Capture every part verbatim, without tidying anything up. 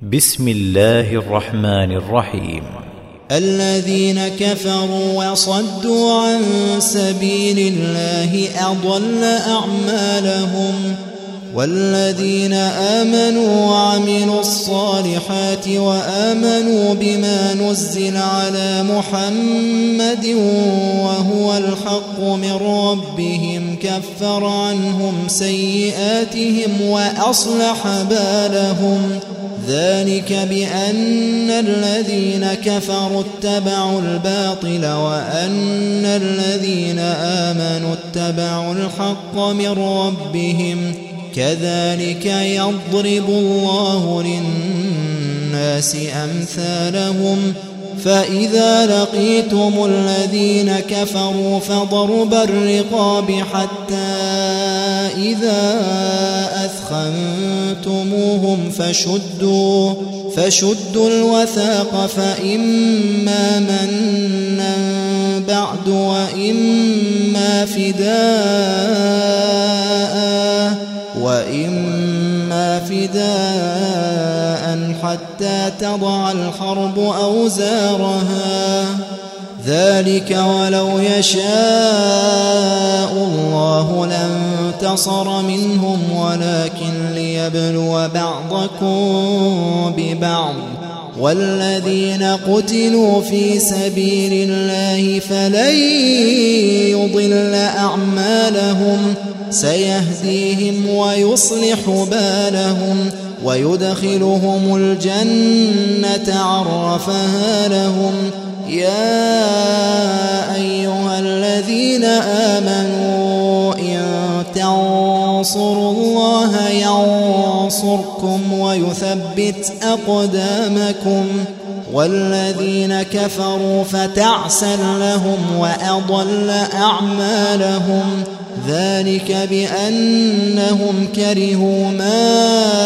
بسم الله الرحمن الرحيم. الذين كفروا وصدوا عن سبيل الله أضل أعمالهم، والذين آمنوا وعملوا الصالحات وآمنوا بما نزل على محمد وهو الحق من ربهم كفر عنهم سيئاتهم وأصلح بالهم، ذلك بأن الذين كفروا اتبعوا الباطل وأن الذين آمنوا اتبعوا الحق من ربهم، كذلك يضرب الله للناس أمثالهم. فإذا لقيتم الذين كفروا فضرب الرقاب حتى إذا أثخنتموهم فشدوا فشدوا الوثاق، فإما منا بعد وإما فداء وإما فداء حتى تضع الحرب أوزارها، ذلك ولو يشاء الله لانتصر منهم ولكن ليبلو بعضكم ببعض، والذين قتلوا في سبيل الله فلن يضل أعمالهم، سيهديهم ويصلح بالهم ويدخلهم الجنة عرفها لهم. يا أيها الذين آمنوا إن تنصروا الله ينصركم ويثبت أقدامكم، والذين كفروا فتعسا لهم وأضل أعمالهم، ذلك بأنهم كرهوا ما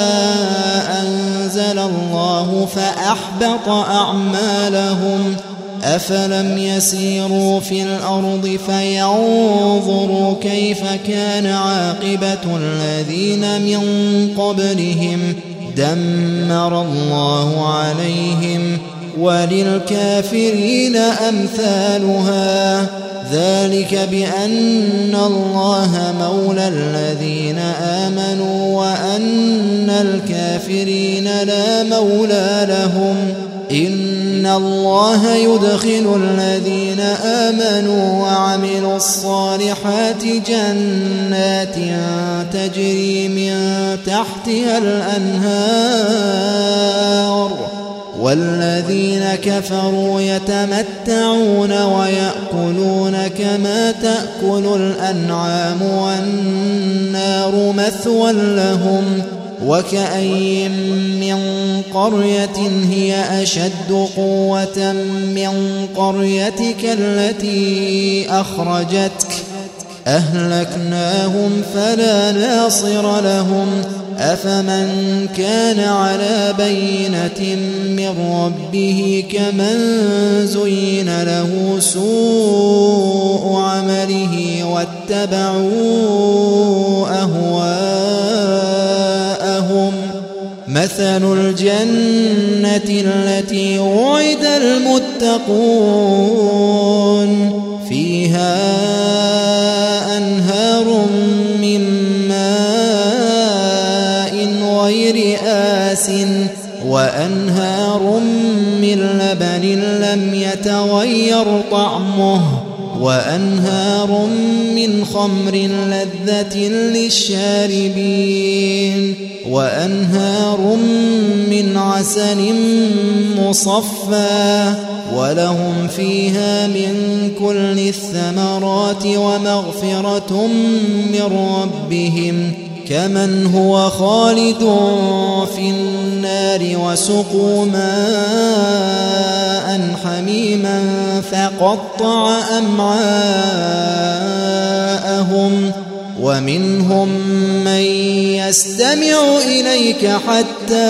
أنزل الله فأحبط أعمالهم. أفلم يسيروا في الأرض فينظروا كيف كان عاقبة الذين من قبلهم، دمر الله عليهم وللكافرين أمثالها، ذلك بأن الله مولى الذين آمنوا وأن الكافرين لا مولى لهم. إن الله يدخل الذين آمنوا وعملوا الصالحات جنات تجري من تحتها الأنهار، والذين كفروا يتمتعون ويأكلون كما تأكل الأنعام والنار مثوى لهم. وكأين من قرية هي أشد قوة من قريتك التي أخرجتك أهلكناهم فلا ناصر لهم. أفمن كان على بينة من ربه كمن زين له سوء عمله واتبعوا أهواءهم، مثل الجنة التي وعد المتقون فيها أنهار من ماء غير آسٍ وأنهار من لبن لم يتغير طعمه وأنهار من خمر لذة للشاربين وأنهار من عسل مصفى، ولهم فيها من كل الثمرات ومغفرة من ربهم، كمن هو خالد في النار وسقوا ماء حميما فقطع أمعاءهم. ومنهم من يستمع إليك حتى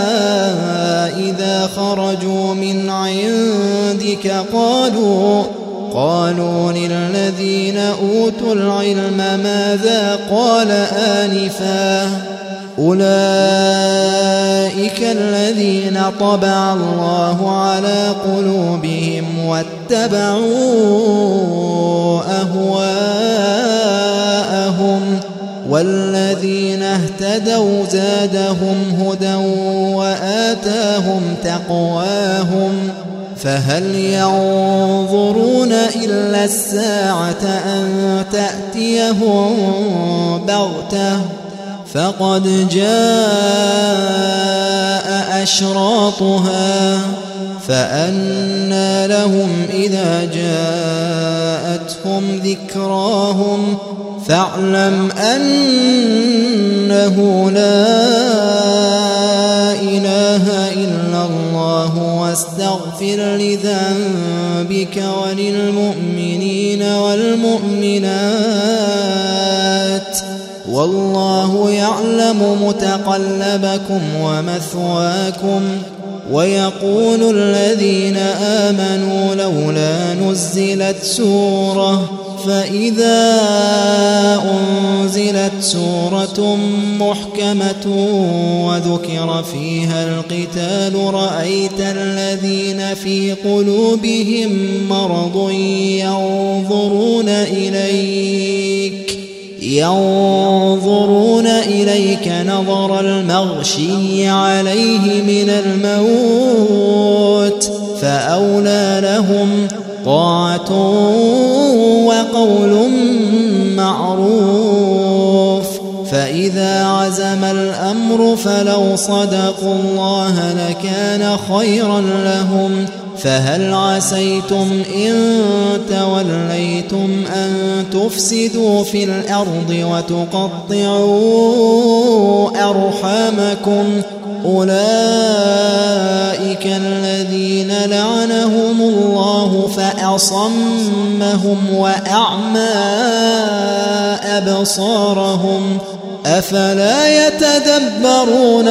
إذا خرجوا من عندك قالوا قالوا للذين أوتوا العلم ماذا قال آنفا أولئك الذين طبع الله على قلوبهم واتبعوا أهواءهم والذين اهتدوا زادهم هدى وآتاهم تقواهم فهل ينظرون إلا الساعة أن تأتيهم بغتة فقد جاء أشراطها فأنى لهم إذا جاءتهم ذكراهم فاعلم أنه لا إله إلا الله واستغفر لذنبك وللمؤمنين والمؤمنات والله يعلم متقلبكم ومثواكم. ويقول الذين آمنوا لولا نزلت سورة فإذا أنزلت سورة محكمة وذكر فيها القتال رأيت الذين في قلوبهم مرض ينظرون إليك ينظرون إليك نظر المغشي عليه من الموت فأولى لهم طاعة وقول معروف. فإذا عزم الأمر فلو صدقوا الله لكان خيرا لهم. فهل عسيتم إن توليتم أن تفسدوا في الأرض وتقطعوا أرحامكم أولئك الذين لعنهم الله فأصمهم وأعمى أبصارهم أفلا يتدبرون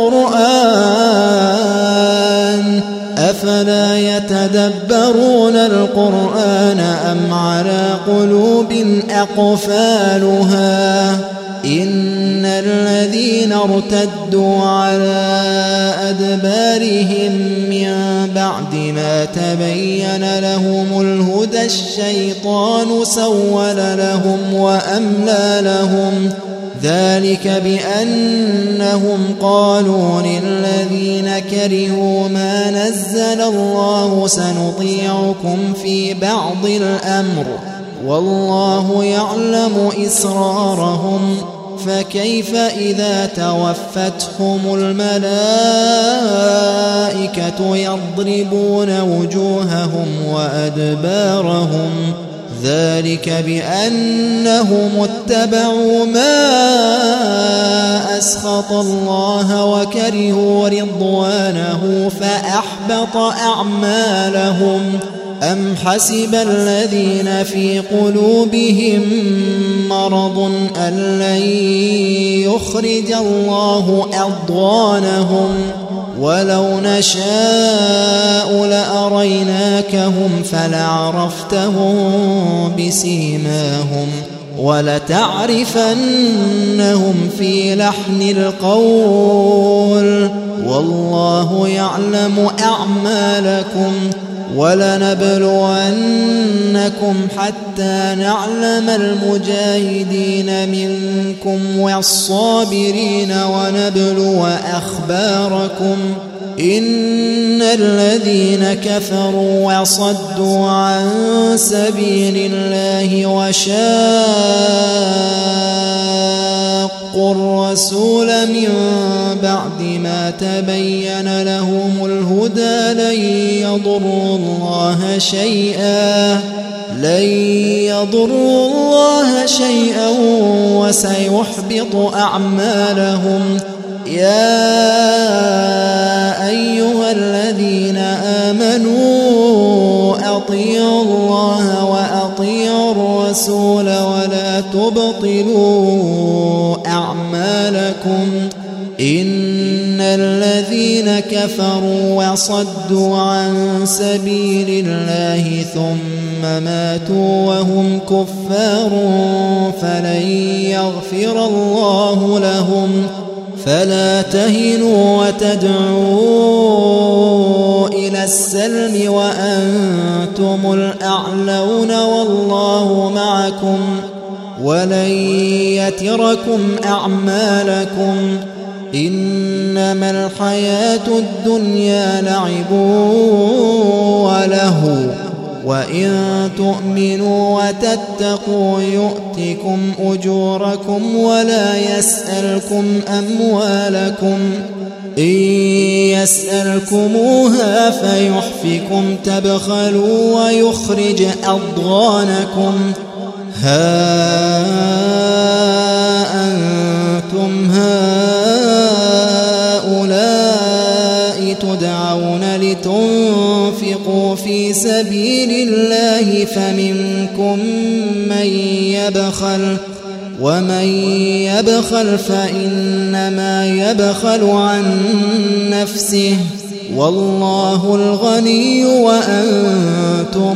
القرآن أفلا يتدبرون القرآن أم على قلوب أقفالها إن الذين ارتدوا على أدبارهم من بعد ما تبين لهم الهدى الشيطان سول لهم وأملى لهم ذلك بأنهم قالوا للذين كرهوا ما نزل الله سنطيعكم في بعض الأمر والله يعلم إسرارهم فكيف إذا توفتهم الملائكة يضربون وجوههم وأدبارهم ذلك بأنهم اتبعوا ما أسخط الله وكرهوا رضوانه فأحبط أعمالهم أم حسب الذين في قلوبهم مرض أن لن يخرج الله أضغانهم ولو نشاء لأريناكهم فلعرفتهم بسيماهم ولتعرفنهم في لحن القول والله يعلم أعمالكم ولنبلونكم حتى نعلم المجاهدين منكم والصابرين ونبلو أخباركم إن الذين كفروا وصدوا عن سبيل الله وشاقوا الرسول من بعد ما تبين لهم الهدى لن يضروا الله شيئا لن يضروا الله شيئا وسيحبط أعمالهم يا أيها الذين آمنوا أطيعوا الله وأطيعوا الرسول ولا تبطلوا أعمالكم إن الذين كفروا وصدوا عن سبيل الله ثم ماتوا وهم كفار فلن يغفر الله لهم فلا تهنوا وتدعوا إلى السلم وأنتم الأعلون والله معكم ولن يتركم أعمالكم إنما الحياة الدنيا لعب ولهو وإن تؤمنوا وتتقوا يؤتكم أجوركم ولا يسألكم أموالكم إن يسألكموها فيحفكم تبخلوا ويخرج أضغانكم ها أنتم هؤلاء تدعون لتنفقوا في سبيل الله فمنكم من يبخل ومن يبخل فإنما يبخل عن نفسه والله الغني وأنتم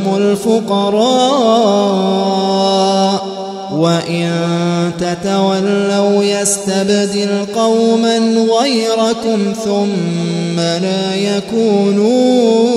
الفقراء وإن تتولوا يستبدل قوما غيركم ثم لا يكونوا